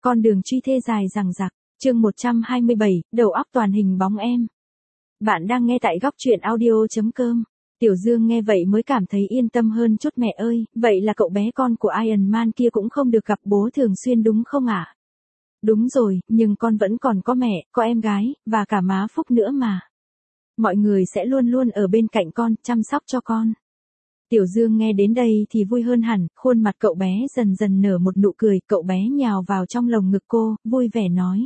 Con đường truy thê dài dằng dặc, chương 127, đầu óc toàn hình bóng em. Bạn đang nghe tại góc truyện audio.com. Tiểu Dương nghe vậy mới cảm thấy yên tâm hơn chút. Mẹ ơi, vậy là cậu bé con của Iron Man kia cũng không được gặp bố thường xuyên đúng không ạ? Đúng rồi, nhưng con vẫn còn có mẹ, có em gái, và cả má Phúc nữa mà. Mọi người sẽ luôn luôn ở bên cạnh con, chăm sóc cho con. Tiểu Dương nghe đến đây thì vui hơn hẳn, khuôn mặt cậu bé dần dần nở một nụ cười, cậu bé nhào vào trong lồng ngực cô, vui vẻ nói.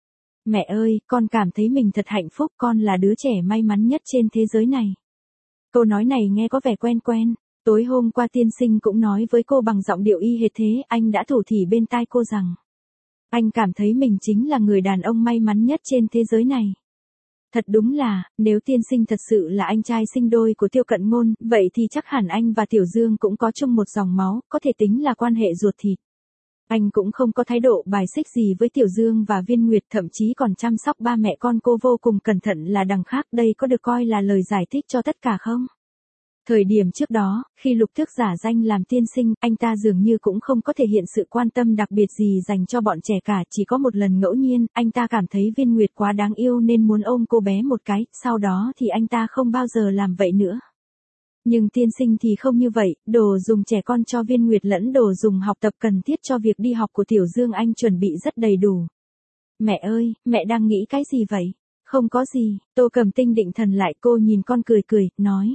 Mẹ ơi, con cảm thấy mình thật hạnh phúc, con là đứa trẻ may mắn nhất trên thế giới này. Câu nói này nghe có vẻ quen quen, tối hôm qua tiên sinh cũng nói với cô bằng giọng điệu y hệt thế, anh đã thủ thỉ bên tai cô rằng. Anh cảm thấy mình chính là người đàn ông may mắn nhất trên thế giới này. Thật đúng là, nếu tiên sinh thật sự là anh trai sinh đôi của Tiêu Cận Ngôn, vậy thì chắc hẳn anh và Tiểu Dương cũng có chung một dòng máu, có thể tính là quan hệ ruột thịt. Anh cũng không có thái độ bài xích gì với Tiểu Dương và Viên Nguyệt, thậm chí còn chăm sóc ba mẹ con cô vô cùng cẩn thận là đằng khác. Đây có được coi là lời giải thích cho tất cả không? Thời điểm trước đó, khi Lục Tước giả danh làm tiên sinh, anh ta dường như cũng không có thể hiện sự quan tâm đặc biệt gì dành cho bọn trẻ cả, chỉ có một lần ngẫu nhiên, anh ta cảm thấy Viên Nguyệt quá đáng yêu nên muốn ôm cô bé một cái, sau đó thì anh ta không bao giờ làm vậy nữa. Nhưng tiên sinh thì không như vậy, đồ dùng trẻ con cho Viên Nguyệt lẫn đồ dùng học tập cần thiết cho việc đi học của Tiểu Dương anh chuẩn bị rất đầy đủ. Mẹ ơi, mẹ đang nghĩ cái gì vậy? Không có gì, Tô Cẩm Tinh định thần lại, cô nhìn con cười cười, nói.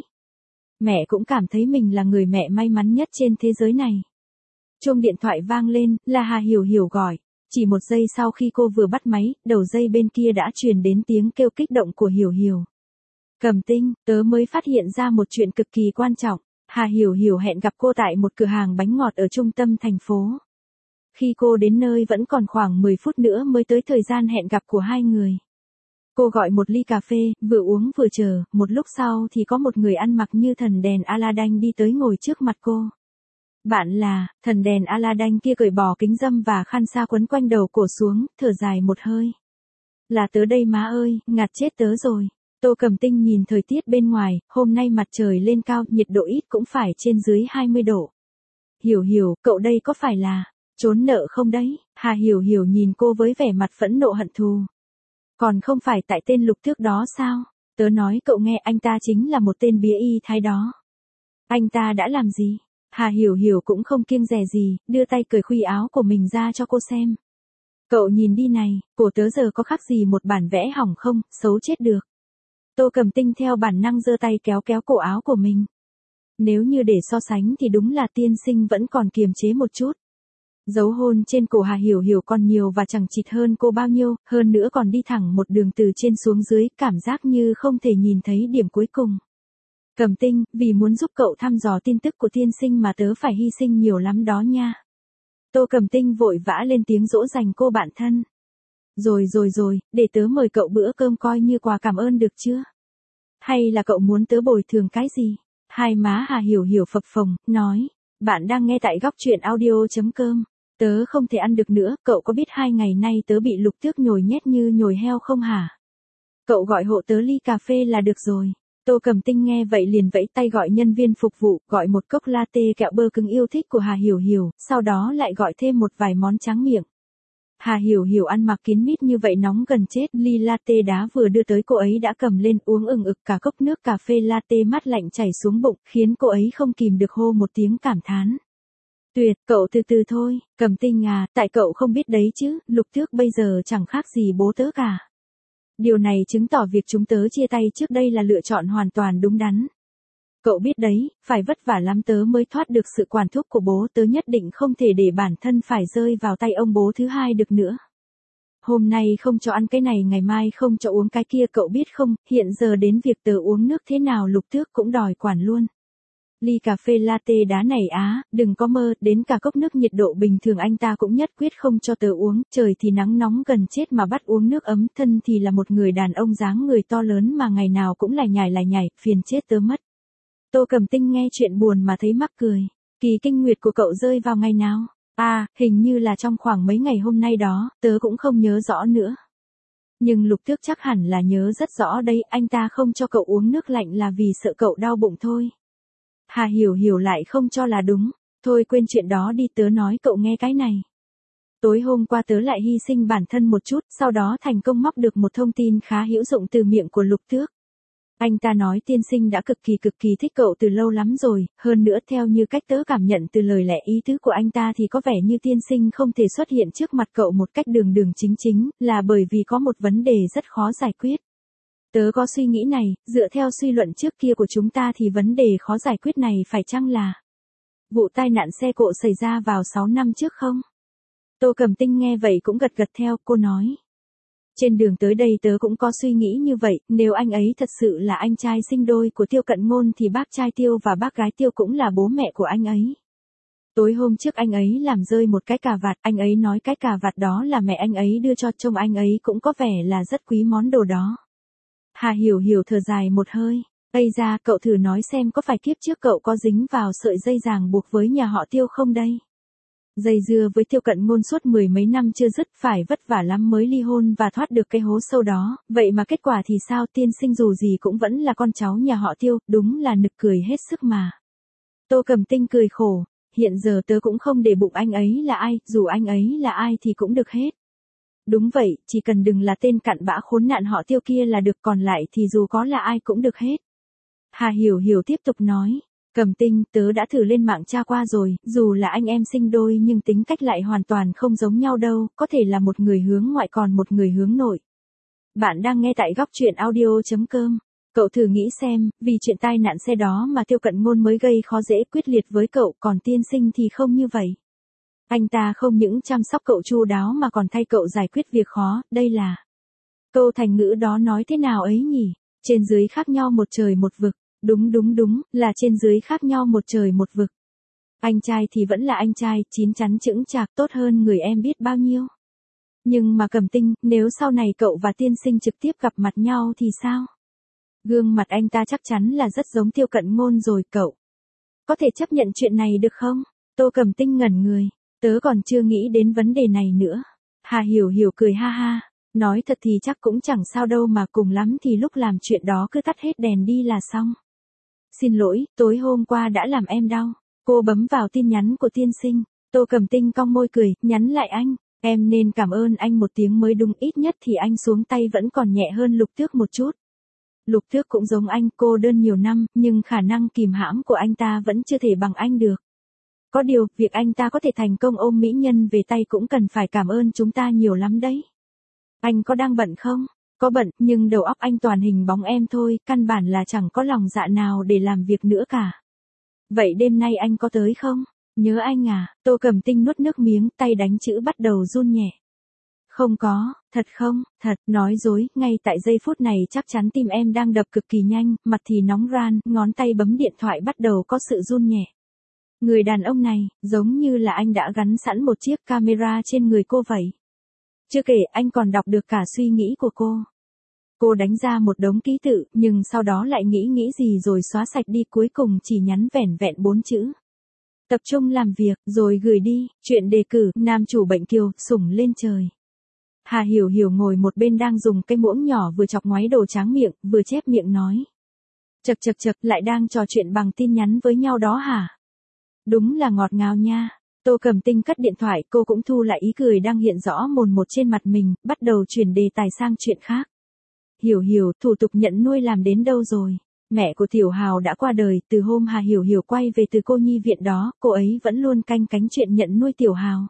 Mẹ cũng cảm thấy mình là người mẹ may mắn nhất trên thế giới này. Chuông điện thoại vang lên, là Hà Hiểu Hiểu gọi. Chỉ một giây sau khi cô vừa bắt máy, đầu dây bên kia đã truyền đến tiếng kêu kích động của Hiểu Hiểu. Cẩm Tinh, tớ mới phát hiện ra một chuyện cực kỳ quan trọng. Hà Hiểu Hiểu hẹn gặp cô tại một cửa hàng bánh ngọt ở trung tâm thành phố. Khi cô đến nơi vẫn còn khoảng 10 phút nữa mới tới thời gian hẹn gặp của hai người. Cô gọi một ly cà phê, vừa uống vừa chờ, một lúc sau thì có một người ăn mặc như thần đèn Aladdin đi tới ngồi trước mặt cô. Bạn là, thần đèn Aladdin kia cởi bỏ kính râm và khăn sa quấn quanh đầu cổ xuống, thở dài một hơi. Là tớ đây má ơi, ngạt chết tớ rồi. Tô Cẩm Tinh nhìn thời tiết bên ngoài, hôm nay mặt trời lên cao, nhiệt độ ít cũng phải trên dưới 20 độ. Hiểu Hiểu, cậu đây có phải là, trốn nợ không đấy? Hà Hiểu Hiểu nhìn cô với vẻ mặt phẫn nộ hận thù. Còn không phải tại tên Lục Tước đó sao? Tớ nói cậu nghe, anh ta chính là một tên bía y thái đó. Anh ta đã làm gì? Hà Hiểu Hiểu cũng không kiêng dè gì, đưa tay cởi khuy áo của mình ra cho cô xem. Cậu nhìn đi này, cổ tớ giờ có khác gì một bản vẽ hỏng không, xấu chết được. Tô Cẩm Tinh theo bản năng giơ tay kéo kéo cổ áo của mình. Nếu như để so sánh thì đúng là tiên sinh vẫn còn kiềm chế một chút. Dấu hôn trên cổ Hà Hiểu Hiểu còn nhiều và chẳng chịt hơn cô bao nhiêu, hơn nữa còn đi thẳng một đường từ trên xuống dưới, cảm giác như không thể nhìn thấy điểm cuối cùng. Cẩm Tinh, vì muốn giúp cậu thăm dò tin tức của tiên sinh mà tớ phải hy sinh nhiều lắm đó nha. Tô Cẩm Tinh vội vã lên tiếng dỗ dành cô bạn thân. Rồi, để tớ mời cậu bữa cơm coi như quà cảm ơn được chưa? Hay là cậu muốn tớ bồi thường cái gì? Hai má Hà Hiểu Hiểu phập phồng, nói. Bạn đang nghe tại góc truyện audio.com. Tớ không thể ăn được nữa, cậu có biết 2 ngày nay tớ bị Lục Tước nhồi nhét như nhồi heo không hả? Cậu gọi hộ tớ ly cà phê là được rồi. Tô Cẩm Tinh nghe vậy liền vẫy tay gọi nhân viên phục vụ, gọi một cốc latte kẹo bơ cứng yêu thích của Hà Hiểu Hiểu, sau đó lại gọi thêm một vài món tráng miệng. Hà Hiểu Hiểu ăn mặc kín mít như vậy nóng gần chết, ly latte đá vừa đưa tới cô ấy đã cầm lên uống ừng ực cả cốc nước cà phê latte mát lạnh chảy xuống bụng, khiến cô ấy không kìm được hô một tiếng cảm thán. Tuyệt, cậu từ từ thôi, Cẩm Tinh à, tại cậu không biết đấy chứ, Lục Tước bây giờ chẳng khác gì bố tớ cả. Điều này chứng tỏ việc chúng tớ chia tay trước đây là lựa chọn hoàn toàn đúng đắn. Cậu biết đấy, phải vất vả lắm tớ mới thoát được sự quản thúc của bố, tớ nhất định không thể để bản thân phải rơi vào tay ông bố thứ hai được nữa. Hôm nay không cho ăn cái này, ngày mai không cho uống cái kia, cậu biết không, hiện giờ đến việc tớ uống nước thế nào Lục Tước cũng đòi quản luôn. Ly cà phê latte đá này á, đừng có mơ, đến cả cốc nước nhiệt độ bình thường anh ta cũng nhất quyết không cho tớ uống, trời thì nắng nóng gần chết mà bắt uống nước ấm, thân thì là một người đàn ông dáng người to lớn mà ngày nào cũng lải nhải, phiền chết tớ mất. Tô Cẩm Tinh nghe chuyện buồn mà thấy mắc cười. Kỳ kinh nguyệt của cậu rơi vào ngày nào? À, hình như là trong khoảng mấy ngày hôm nay đó, tớ cũng không nhớ rõ nữa. Nhưng Lục Tước chắc hẳn là nhớ rất rõ đây, anh ta không cho cậu uống nước lạnh là vì sợ cậu đau bụng thôi. Hà Hiểu Hiểu lại không cho là đúng. Thôi quên chuyện đó đi, tớ nói cậu nghe cái này. Tối hôm qua tớ lại hy sinh bản thân một chút, sau đó thành công móc được một thông tin khá hữu dụng từ miệng của Lục Tước. Anh ta nói tiên sinh đã cực kỳ thích cậu từ lâu lắm rồi, hơn nữa theo như cách tớ cảm nhận từ lời lẽ ý tứ của anh ta thì có vẻ như tiên sinh không thể xuất hiện trước mặt cậu một cách đường đường chính chính, là bởi vì có một vấn đề rất khó giải quyết. Tớ có suy nghĩ này, dựa theo suy luận trước kia của chúng ta thì vấn đề khó giải quyết này phải chăng là vụ tai nạn xe cộ xảy ra vào 6 năm trước không? Tô Cẩm Tinh nghe vậy cũng gật gật theo, cô nói. Trên đường tới đây tớ cũng có suy nghĩ như vậy, nếu anh ấy thật sự là anh trai sinh đôi của Tiêu Cận Ngôn thì bác trai Tiêu và bác gái Tiêu cũng là bố mẹ của anh ấy. Tối hôm trước anh ấy làm rơi một cái cà vạt, anh ấy nói cái cà vạt đó là mẹ anh ấy đưa cho, trông anh ấy cũng có vẻ là rất quý món đồ đó. Hà Hiểu Hiểu thở dài một hơi. Ây ra, cậu thử nói xem có phải kiếp trước cậu có dính vào sợi dây ràng buộc với nhà họ Tiêu không đây? Dây dưa với Tiêu Cận Ngôn suốt 10 mấy năm chưa dứt, phải vất vả lắm mới ly hôn và thoát được cái hố sâu đó, vậy mà kết quả thì sao? Tiên sinh dù gì cũng vẫn là con cháu nhà họ Tiêu, đúng là nực cười hết sức mà. Tô Cẩm Tinh cười khổ, hiện giờ tớ cũng không để bụng anh ấy là ai, dù anh ấy là ai thì cũng được hết. Đúng vậy, chỉ cần đừng là tên cặn bã khốn nạn họ Tiêu kia là được, còn lại thì dù có là ai cũng được hết. Hà Hiểu Hiểu tiếp tục nói. Cẩm Tinh, tớ đã thử lên mạng tra qua rồi, dù là anh em sinh đôi nhưng tính cách lại hoàn toàn không giống nhau đâu, có thể là một người hướng ngoại còn một người hướng nội. Bạn đang nghe tại góc truyện audio.com. Cậu thử nghĩ xem, vì chuyện tai nạn xe đó mà Tiêu Cận Ngôn mới gây khó dễ quyết liệt với cậu, còn tiên sinh thì không như vậy. Anh ta không những chăm sóc cậu chu đáo mà còn thay cậu giải quyết việc khó, đây là... Câu thành ngữ đó nói thế nào ấy nhỉ? Trên dưới khác nhau một trời một vực. Đúng, là trên dưới khác nhau một trời một vực. Anh trai thì vẫn là anh trai, chín chắn chững chạc, tốt hơn người em biết bao nhiêu. Nhưng mà Cẩm Tinh, nếu sau này cậu và tiên sinh trực tiếp gặp mặt nhau thì sao? Gương mặt anh ta chắc chắn là rất giống Tiêu Cận Ngôn rồi, cậu có thể chấp nhận chuyện này được không? Tô Cẩm Tinh ngẩn người, tớ còn chưa nghĩ đến vấn đề này nữa. Hà Hiểu Hiểu cười ha ha. Nói thật thì chắc cũng chẳng sao đâu, mà cùng lắm thì lúc làm chuyện đó cứ tắt hết đèn đi là xong. Xin lỗi, tối hôm qua đã làm em đau. Cô bấm vào tin nhắn của tiên sinh. Tô Cẩm Tinh cong môi cười, nhắn lại anh. Em nên cảm ơn anh một tiếng mới đúng, ít nhất thì anh xuống tay vẫn còn nhẹ hơn Lục Tước một chút. Lục Tước cũng giống anh, cô đơn nhiều năm, nhưng khả năng kìm hãm của anh ta vẫn chưa thể bằng anh được. Có điều, việc anh ta có thể thành công ôm mỹ nhân về tay cũng cần phải cảm ơn chúng ta nhiều lắm đấy. Anh có đang bận không? Có bận, nhưng đầu óc anh toàn hình bóng em thôi, căn bản là chẳng có lòng dạ nào để làm việc nữa cả. Vậy đêm nay anh có tới không? Nhớ anh à? Tô Cẩm Tinh nuốt nước miếng, tay đánh chữ bắt đầu run nhẹ. Không có, thật không? Thật, nói dối, ngay tại giây phút này chắc chắn tim em đang đập cực kỳ nhanh, mặt thì nóng ran, ngón tay bấm điện thoại bắt đầu có sự run nhẹ. Người đàn ông này, giống như là anh đã gắn sẵn một chiếc camera trên người cô vậy. Chưa kể, anh còn đọc được cả suy nghĩ của cô. Cô đánh ra một đống ký tự, nhưng sau đó lại nghĩ gì rồi xóa sạch đi, cuối cùng chỉ nhắn vẻn vẹn 4 chữ. Tập trung làm việc, rồi gửi đi, chuyện đề cử, nam chủ bệnh kiều, sủng lên trời. Hà Hiểu Hiểu ngồi một bên đang dùng cái muỗng nhỏ vừa chọc ngoáy đồ tráng miệng, vừa chép miệng nói. Chật, lại đang trò chuyện bằng tin nhắn với nhau đó hả? Đúng là ngọt ngào nha. Tô Cẩm Tinh cất điện thoại, cô cũng thu lại ý cười đang hiện rõ mồn một trên mặt mình, bắt đầu chuyển đề tài sang chuyện khác. Hiểu Hiểu, thủ tục nhận nuôi làm đến đâu rồi? Mẹ của Tiểu Hào đã qua đời, từ hôm Hà Hiểu Hiểu quay về từ cô nhi viện đó, cô ấy vẫn luôn canh cánh chuyện nhận nuôi Tiểu Hào.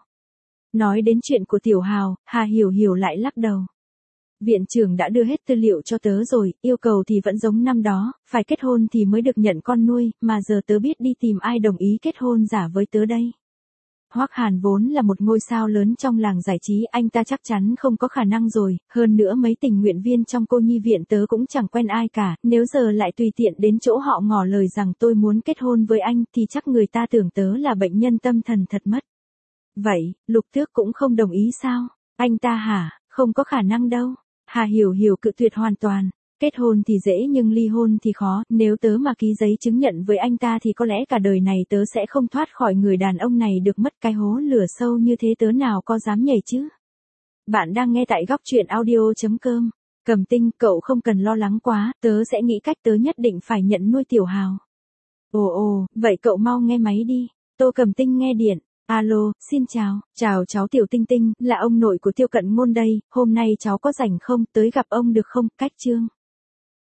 Nói đến chuyện của Tiểu Hào, Hà Hiểu Hiểu lại lắc đầu. Viện trưởng đã đưa hết tư liệu cho tớ rồi, yêu cầu thì vẫn giống năm đó, phải kết hôn thì mới được nhận con nuôi, mà giờ tớ biết đi tìm ai đồng ý kết hôn giả với tớ đây. Hoắc Hàn vốn là một ngôi sao lớn trong làng giải trí, anh ta chắc chắn không có khả năng rồi, hơn nữa mấy tình nguyện viên trong cô nhi viện tớ cũng chẳng quen ai cả, nếu giờ lại tùy tiện đến chỗ họ ngỏ lời rằng tôi muốn kết hôn với anh thì chắc người ta tưởng tớ là bệnh nhân tâm thần thật mất. Vậy, Lục Tước cũng không đồng ý sao? Anh ta hả? Không có khả năng đâu. Hà Hiểu Hiểu cự tuyệt hoàn toàn. Kết hôn thì dễ nhưng ly hôn thì khó, nếu tớ mà ký giấy chứng nhận với anh ta thì có lẽ cả đời này tớ sẽ không thoát khỏi người đàn ông này được mất, cái hố lửa sâu như thế tớ nào có dám nhảy chứ. Bạn đang nghe tại góc truyện audio.com. Cẩm Tinh, cậu không cần lo lắng quá, tớ sẽ nghĩ cách, tớ nhất định phải nhận nuôi Tiểu Hào. Ồ, vậy cậu mau nghe máy đi. Tô Cẩm Tinh nghe điện. Alo, xin chào, chào cháu Tiểu Tinh Tinh, là ông nội của Tiêu Cận Ngôn đây, hôm nay cháu có rảnh không, tới gặp ông được không, cách Trương.